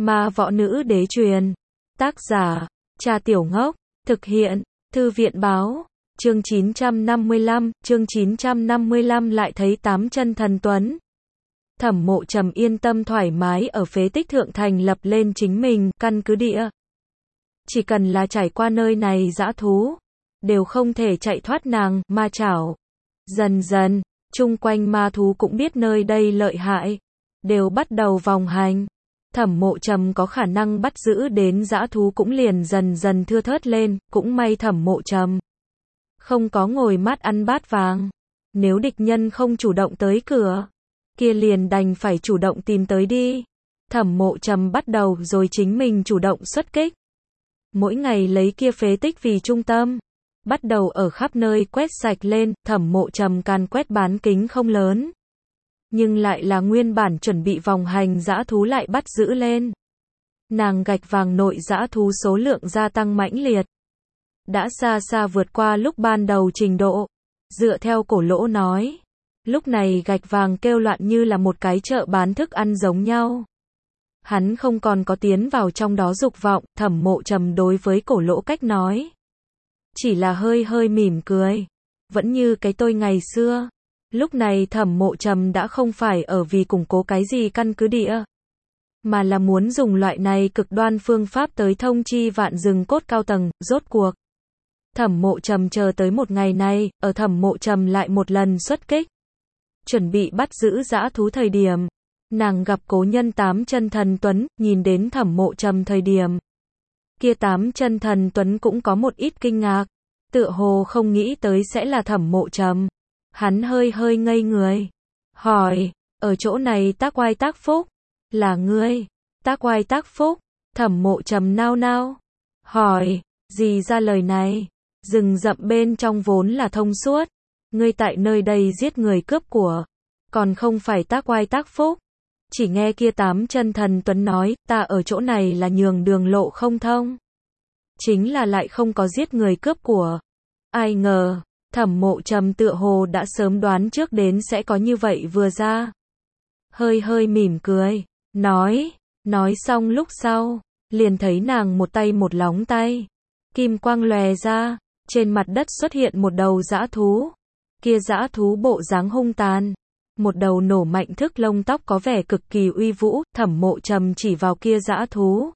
Ma võ nữ đế truyền. Tác giả, Trà Tiểu Ngốc. Thực hiện, Thư viện báo. Chương 955 lại thấy tám chân thần tuấn. Thẩm Mộ Trầm yên tâm thoải mái ở phế tích thượng thành lập lên chính mình căn cứ địa. Chỉ cần là trải qua nơi này dã thú, đều không thể chạy thoát nàng ma chảo. Dần dần, chung quanh ma thú cũng biết nơi đây lợi hại, đều bắt đầu vòng hành. Thẩm Mộ Trầm có khả năng bắt giữ đến dã thú cũng liền dần dần thưa thớt lên, cũng may Thẩm Mộ Trầm không có ngồi mát ăn bát vàng. Nếu địch nhân không chủ động tới cửa, kia liền đành phải chủ động tìm tới đi. Thẩm Mộ Trầm bắt đầu rồi chính mình chủ động xuất kích. Mỗi ngày lấy kia phế tích vì trung tâm, bắt đầu ở khắp nơi quét sạch lên. Thẩm Mộ Trầm càn quét bán kính không lớn, nhưng lại là nguyên bản chuẩn bị vòng hành dã thú lại bắt giữ lên. Nàng gạch vàng nội dã thú số lượng gia tăng mãnh liệt, đã xa xa vượt qua lúc ban đầu trình độ. Dựa theo Cổ Lỗ nói, lúc này gạch vàng kêu loạn như là một cái chợ bán thức ăn giống nhau. Hắn không còn có tiến vào trong đó dục vọng. Thẩm Mộ Trầm đối với Cổ Lỗ cách nói chỉ là hơi hơi mỉm cười, vẫn như cái tôi ngày xưa. Lúc này Thẩm Mộ Trầm đã không phải ở vì củng cố cái gì căn cứ địa, mà là muốn dùng loại này cực đoan phương pháp tới thông chi vạn rừng cốt cao tầng. Rốt cuộc, Thẩm Mộ Trầm chờ tới một ngày này. Ở Thẩm Mộ Trầm lại một lần xuất kích, chuẩn bị bắt giữ dã thú thời điểm, nàng gặp cố nhân tám chân thần tuấn. Nhìn đến Thẩm Mộ Trầm thời điểm, kia tám chân thần tuấn cũng có một ít kinh ngạc, tựa hồ không nghĩ tới sẽ là Thẩm Mộ Trầm. Hắn hơi hơi ngây người, hỏi, ở chỗ này tác oai tác phúc, là ngươi? Tác oai tác phúc? Thẩm Mộ Trầm nao nao, hỏi, gì ra lời này? Rừng rậm bên trong vốn là thông suốt, ngươi tại nơi đây giết người cướp của, còn không phải tác oai tác phúc? Chỉ nghe kia tám chân thần tuấn nói, ta ở chỗ này là nhường đường lộ không thông, chính là lại không có giết người cướp của. Ai ngờ, Thẩm Mộ Trầm tựa hồ đã sớm đoán trước đến sẽ có như vậy vừa ra. Hơi hơi mỉm cười, nói xong lúc sau, liền thấy nàng một tay một lóng tay, kim quang lòe ra, trên mặt đất xuất hiện một đầu dã thú. Kia dã thú bộ dáng hung tàn, một đầu nổ mạnh thức lông tóc có vẻ cực kỳ uy vũ. Thẩm Mộ Trầm chỉ vào kia dã thú,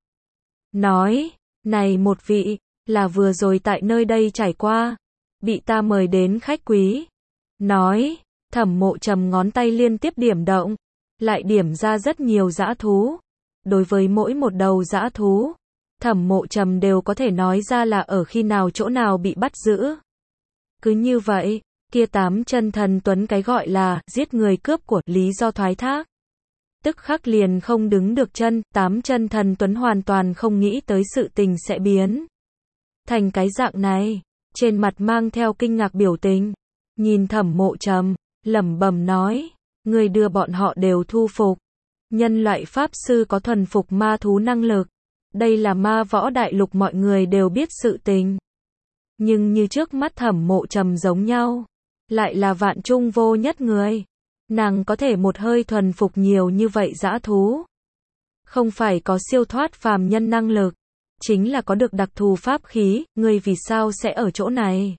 nói, này một vị, là vừa rồi tại nơi đây trải qua, bị ta mời đến khách quý. Nói, Thẩm Mộ Trầm ngón tay liên tiếp điểm động, lại điểm ra rất nhiều dã thú. Đối với mỗi một đầu dã thú, Thẩm Mộ Trầm đều có thể nói ra là ở khi nào chỗ nào bị bắt giữ. Cứ như vậy, kia tám chân thần tuấn cái gọi là giết người cướp của lý do thoái thác, tức khắc liền không đứng được chân. Tám chân thần tuấn hoàn toàn không nghĩ tới sự tình sẽ biến thành cái dạng này, trên mặt mang theo kinh ngạc biểu tình, nhìn Thẩm Mộ Trầm, lẩm bẩm nói, người đưa bọn họ đều thu phục. Nhân loại pháp sư có thuần phục ma thú năng lực, đây là ma võ đại lục mọi người đều biết sự tình. Nhưng như trước mắt Thẩm Mộ Trầm giống nhau, lại là vạn trung vô nhất người. Nàng có thể một hơi thuần phục nhiều như vậy dã thú, không phải có siêu thoát phàm nhân năng lực, chính là có được đặc thù pháp khí. Ngươi vì sao sẽ ở chỗ này?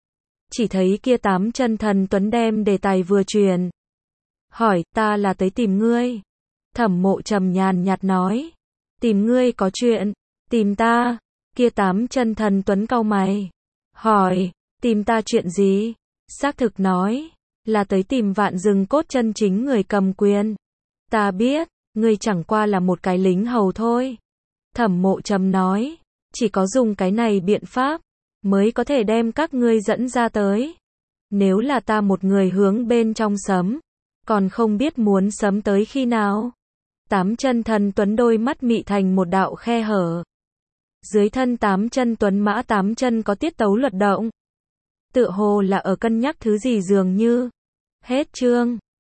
Chỉ thấy kia tám chân thần tuấn đem đề tài vừa truyền, hỏi, ta là tới tìm ngươi. Thẩm Mộ Trầm nhàn nhạt nói, tìm ngươi có chuyện? Tìm ta? Kia tám chân thần tuấn cau mày, hỏi, tìm ta chuyện gì? Xác thực nói, là tới tìm vạn rừng cốt chân chính người cầm quyền. Ta biết, ngươi chẳng qua là một cái lính hầu thôi. Thẩm Mộ Trầm nói, chỉ có dùng cái này biện pháp, mới có thể đem các ngươi dẫn ra tới. Nếu là ta một người hướng bên trong sấm, còn không biết muốn sấm tới khi nào. Tám chân thần tuấn đôi mắt mị thành một đạo khe hở. Dưới thân tám chân tuấn mã tám chân có tiết tấu luật động, tựa hồ là ở cân nhắc thứ gì dường như. Hết chương.